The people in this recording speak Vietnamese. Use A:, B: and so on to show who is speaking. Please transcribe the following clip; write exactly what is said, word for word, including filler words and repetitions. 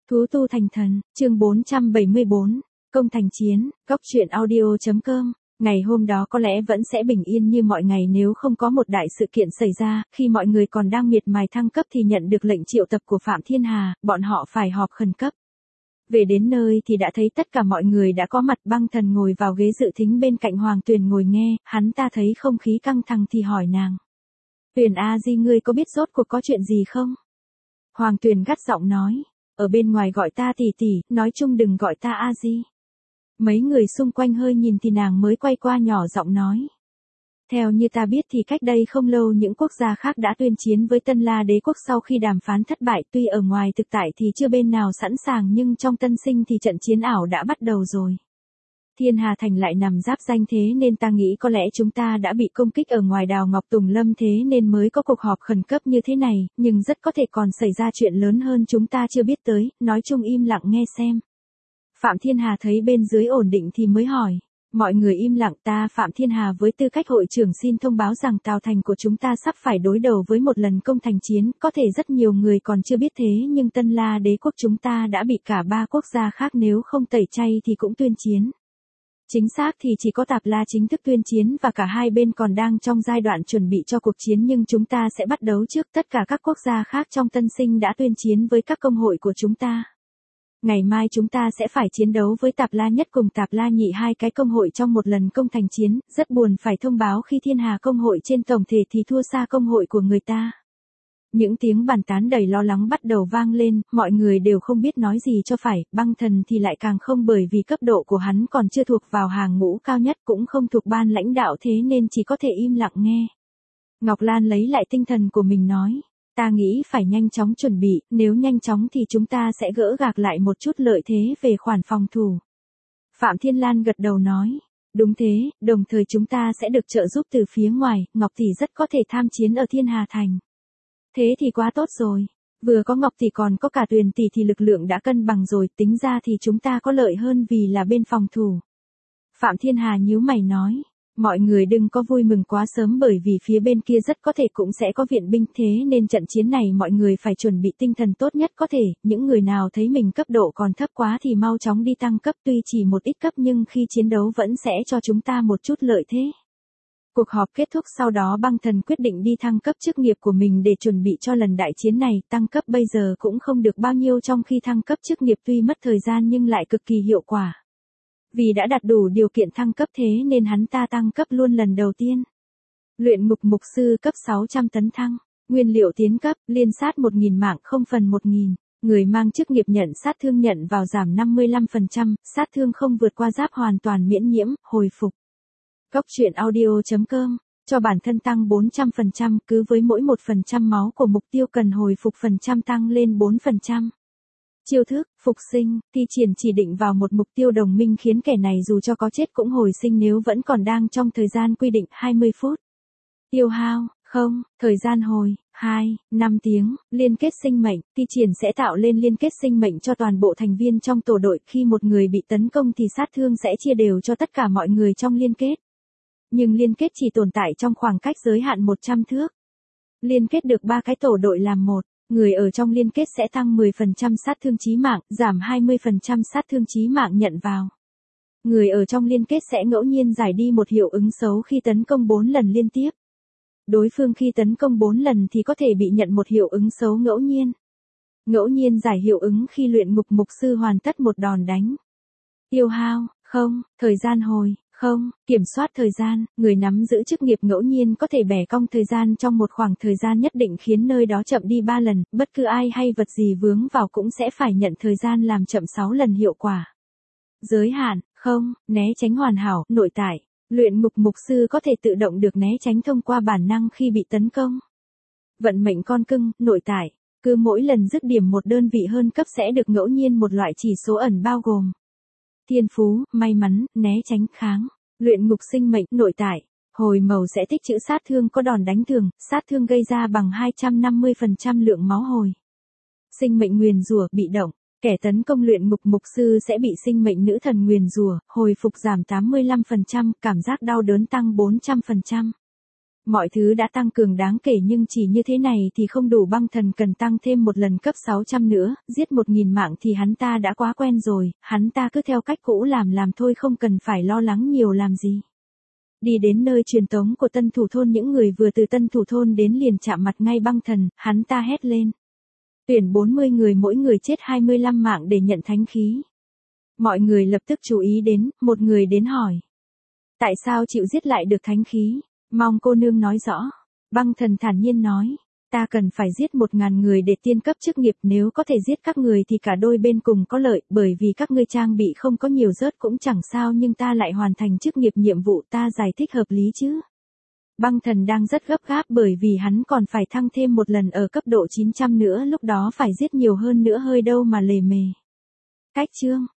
A: Thú tu thành thần, chương bốn trăm bảy mươi bốn, công thành chiến, góc truyện audio.com. Ngày hôm đó có lẽ vẫn sẽ bình yên như mọi ngày nếu không có một đại sự kiện xảy ra, khi mọi người còn đang miệt mài thăng cấp thì nhận được lệnh triệu tập của Phạm Thiên Hà, bọn họ phải họp khẩn cấp. Về đến nơi thì đã thấy tất cả mọi người đã có mặt. Băng Thần ngồi vào ghế dự thính bên cạnh Hoàng Tuyền ngồi nghe, hắn ta thấy không khí căng thẳng thì hỏi nàng. Tuyền A Di, ngươi có biết rốt cuộc có chuyện gì không? Hoàng Tuyền gắt giọng nói, ở bên ngoài gọi ta tỷ tỷ, nói chung đừng gọi ta A Di. Mấy người xung quanh hơi nhìn thì nàng mới quay qua nhỏ giọng nói. Theo như ta biết thì cách đây không lâu những quốc gia khác đã tuyên chiến với Tân La Đế quốc sau khi đàm phán thất bại, tuy ở ngoài thực tại thì chưa bên nào sẵn sàng nhưng trong Tân Sinh thì trận chiến ảo đã bắt đầu rồi. Thiên Hà Thành lại nằm giáp danh thế nên ta nghĩ có lẽ chúng ta đã bị công kích ở ngoài đào Ngọc Tùng Lâm thế nên mới có cuộc họp khẩn cấp như thế này, nhưng rất có thể còn xảy ra chuyện lớn hơn chúng ta chưa biết tới, nói chung im lặng nghe xem. Phạm Thiên Hà thấy bên dưới ổn định thì mới hỏi. Mọi người im lặng. Ta Phạm Thiên Hà với tư cách hội trưởng xin thông báo rằng Tào Thành của chúng ta sắp phải đối đầu với một lần công thành chiến, có thể rất nhiều người còn chưa biết thế nhưng Tân La Đế quốc chúng ta đã bị cả ba quốc gia khác nếu không tẩy chay thì cũng tuyên chiến. Chính xác thì chỉ có Tạp La chính thức tuyên chiến và cả hai bên còn đang trong giai đoạn chuẩn bị cho cuộc chiến nhưng chúng ta sẽ bắt đấu trước. Tất cả các quốc gia khác trong Tân Sinh đã tuyên chiến với các công hội của chúng ta. Ngày mai chúng ta sẽ phải chiến đấu với Tạp La Nhất cùng Tạp La Nhị, hai cái công hội trong một lần công thành chiến. Rất buồn phải thông báo khi Thiên Hà công hội trên tổng thể thì thua xa công hội của người ta. Những tiếng bàn tán đầy lo lắng bắt đầu vang lên, mọi người đều không biết nói gì cho phải. Băng Thần thì lại càng không, bởi vì cấp độ của hắn còn chưa thuộc vào hàng ngũ cao nhất, cũng không thuộc ban lãnh đạo thế nên chỉ có thể im lặng nghe. Ngọc Lan lấy lại tinh thần của mình nói. Ta nghĩ phải nhanh chóng chuẩn bị, nếu nhanh chóng thì chúng ta sẽ gỡ gạc lại một chút lợi thế về khoản phòng thủ. Phạm Thiên Lan gật đầu nói. Đúng thế, đồng thời chúng ta sẽ được trợ giúp từ phía ngoài, Ngọc Tỷ rất có thể tham chiến ở Thiên Hà Thành. Thế thì quá tốt rồi. Vừa có Ngọc Tỷ còn có cả Tuyền Tỷ thì lực lượng đã cân bằng rồi, tính ra thì chúng ta có lợi hơn vì là bên phòng thủ. Phạm Thiên Hà nhíu mày nói. Mọi người đừng có vui mừng quá sớm bởi vì phía bên kia rất có thể cũng sẽ có viện binh, thế nên trận chiến này mọi người phải chuẩn bị tinh thần tốt nhất có thể. Những người nào thấy mình cấp độ còn thấp quá thì mau chóng đi tăng cấp, tuy chỉ một ít cấp nhưng khi chiến đấu vẫn sẽ cho chúng ta một chút lợi thế. Cuộc họp kết thúc sau đó Băng Thần quyết định đi thăng cấp chức nghiệp của mình để chuẩn bị cho lần đại chiến này. Tăng cấp bây giờ cũng không được bao nhiêu, trong khi thăng cấp chức nghiệp tuy mất thời gian nhưng lại cực kỳ hiệu quả. Vì đã đạt đủ điều kiện thăng cấp thế nên hắn ta tăng cấp luôn lần đầu tiên. Luyện ngục mục sư cấp sáu trăm tấn thăng, nguyên liệu tiến cấp, liên sát một nghìn mạng không phần một nghìn, người mang chức nghiệp nhận sát thương nhận vào giảm năm mươi lăm phần trăm, sát thương không vượt qua giáp hoàn toàn miễn nhiễm, hồi phục. Góc truyện audio.com, cho bản thân tăng bốn trăm phần trăm, cứ với mỗi một phần trăm máu của mục tiêu cần hồi phục phần trăm tăng lên bốn phần trăm. Chiêu thức, phục sinh, thi triển chỉ định vào một mục tiêu đồng minh khiến kẻ này dù cho có chết cũng hồi sinh nếu vẫn còn đang trong thời gian quy định hai mươi phút. Tiêu hao, không, thời gian hồi, hai, năm tiếng, liên kết sinh mệnh, thi triển sẽ tạo lên liên kết sinh mệnh cho toàn bộ thành viên trong tổ đội, khi một người bị tấn công thì sát thương sẽ chia đều cho tất cả mọi người trong liên kết. Nhưng liên kết chỉ tồn tại trong khoảng cách giới hạn một trăm thước. Liên kết được ba cái tổ đội làm một. Người ở trong liên kết sẽ tăng mười phần trăm sát thương chí mạng, giảm hai mươi phần trăm sát thương chí mạng nhận vào. Người ở trong liên kết sẽ ngẫu nhiên giải đi một hiệu ứng xấu khi tấn công bốn lần liên tiếp. Đối phương khi tấn công bốn lần thì có thể bị nhận một hiệu ứng xấu ngẫu nhiên. Ngẫu nhiên giải hiệu ứng khi luyện ngục mục sư hoàn tất một đòn đánh. Tiêu hao, không, thời gian hồi, không, kiểm soát thời gian, người nắm giữ chức nghiệp ngẫu nhiên có thể bẻ cong thời gian trong một khoảng thời gian nhất định khiến nơi đó chậm đi ba lần, bất cứ ai hay vật gì vướng vào cũng sẽ phải nhận thời gian làm chậm sáu lần hiệu quả. Giới hạn, không, né tránh hoàn hảo, nội tại, luyện ngục mục sư có thể tự động được né tránh thông qua bản năng khi bị tấn công. Vận mệnh con cưng, nội tại, cứ mỗi lần dứt điểm một đơn vị hơn cấp sẽ được ngẫu nhiên một loại chỉ số ẩn bao gồm thiên phú, may mắn, né tránh, kháng. Luyện ngục sinh mệnh, nội tại, hồi màu sẽ tích trữ sát thương có đòn đánh thường, sát thương gây ra bằng hai trăm năm mươi phần trăm lượng máu hồi. Sinh mệnh nguyền rủa, bị động, kẻ tấn công luyện ngục mục sư sẽ bị sinh mệnh nữ thần nguyền rủa, hồi phục giảm tám mươi lăm phần trăm, cảm giác đau đớn tăng bốn trăm phần trăm. Mọi thứ đã tăng cường đáng kể nhưng chỉ như thế này thì không đủ, băng thần cần tăng thêm một lần cấp sáu trăm nữa, giết một nghìn mạng thì hắn ta đã quá quen rồi, hắn ta cứ theo cách cũ làm làm thôi, không cần phải lo lắng nhiều làm gì. Đi đến nơi truyền tống của tân thủ thôn, những người vừa từ tân thủ thôn đến liền chạm mặt ngay băng thần, hắn ta hét lên. Tuyển bốn mươi người, mỗi người chết hai mươi lăm mạng để nhận thánh khí. Mọi người lập tức chú ý đến, một người đến hỏi. Tại sao chịu giết lại được thánh khí? Mong cô nương nói rõ. Băng thần thản nhiên nói. Ta cần phải giết một ngàn người để tiên cấp chức nghiệp, nếu có thể giết các người thì cả đôi bên cùng có lợi, bởi vì các ngươi trang bị không có nhiều rớt cũng chẳng sao, nhưng ta lại hoàn thành chức nghiệp nhiệm vụ, ta giải thích hợp lý chứ. Băng thần đang rất gấp gáp bởi vì hắn còn phải thăng thêm một lần ở cấp độ chín trăm nữa, lúc đó phải giết nhiều hơn nữa, hơi đâu mà lề mề. Cách chương